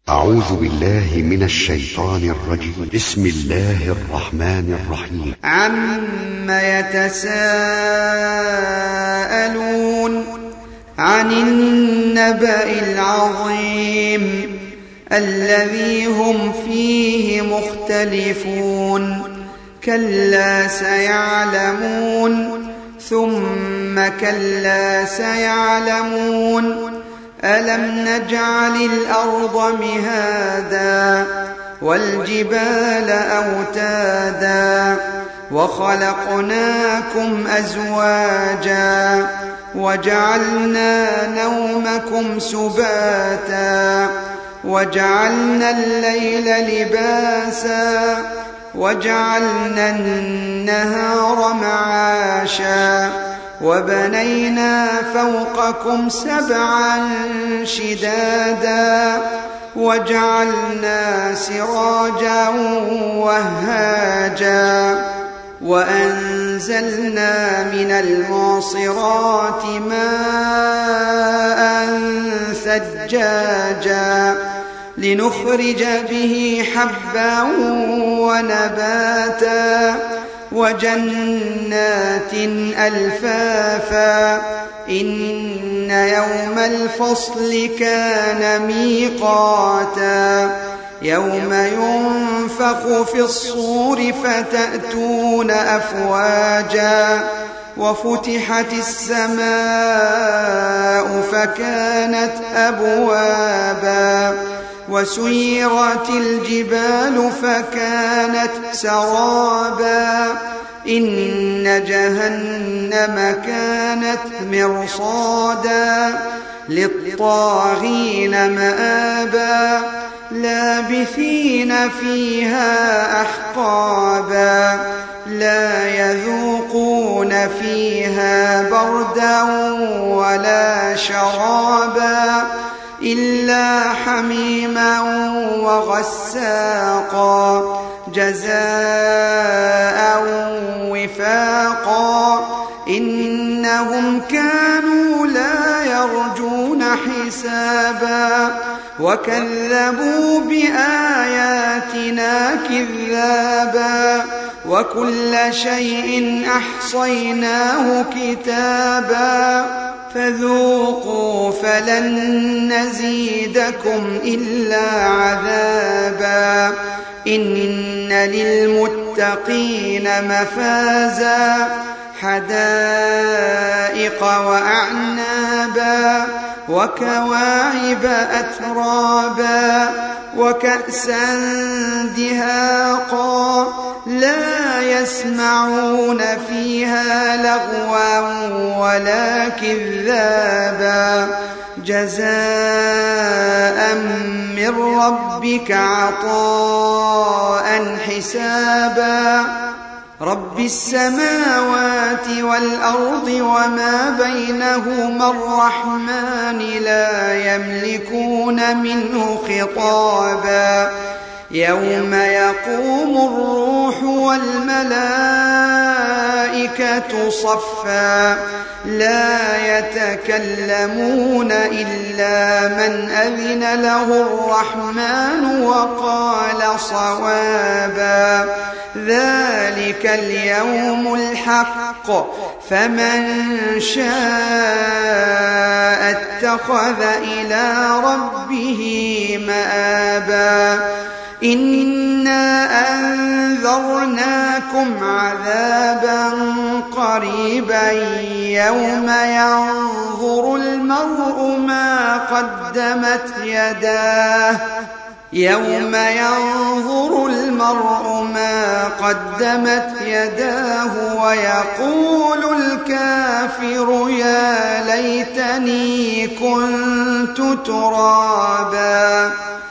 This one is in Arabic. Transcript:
أعوذ بالله من الشيطان الرجيم. بسم الله الرحمن الرحيم. عما يتساءلون عن النبأ العظيم الذي هم فيه مختلفون كلا سيعلمون ثم كلا سيعلمون ألم نجعل الأرض مهادا والجبال أوتادا وخلقناكم أزواجا وجعلنا نومكم سباتا وجعلنا الليل لباسا وجعلنا النهار معاشا وبنينا فوقكم سبعا شدادا وجعلنا سراجا وهاجا وأنزلنا من المعصرات ماء ثجاجا لنخرج به حبا ونباتا وجنات ألفافا إن يوم الفصل كان ميقاتا يوم ينفخ في الصور فتأتون أفواجا وفتحت السماء فكانت أبوابا وسيرت الجبال فكانت سرابا إن جهنم كانت مرصادا للطاغين مآبا لابثين فيها أحقابا لا يذوقون فيها بردا ولا شرابا إلا حميما وغساقا جزاء وفاقا إنهم كانوا لا يرجون حسابا وكذبوا بآياتنا كذابا وكل شيء أحصيناه كتابا فذوقوا فلن نزيدكم إلا عذابا إن للمتقين مفازا حدائق وأعنابا وكواعب أترابا وكأسا دهاقا لا يسمعون فيها لغوا ولا كذابا جزاء من ربك عطاء حسابا رب السماوات والأرض وما بينهما الرحمن لا يملكون منه خطابا يوم يقوم الروح والملائكة صفا لا يتكلمون إلا من أذن له الرحمن وقال صوابا ذلك اليوم الحق فمن شاء اتخذ إلى ربه مآبا إنا أنذرناكم عذابا قريبا يوم ينظر المرء ما قدمت يداه ويقول الكافر يا ليتني كنت ترابا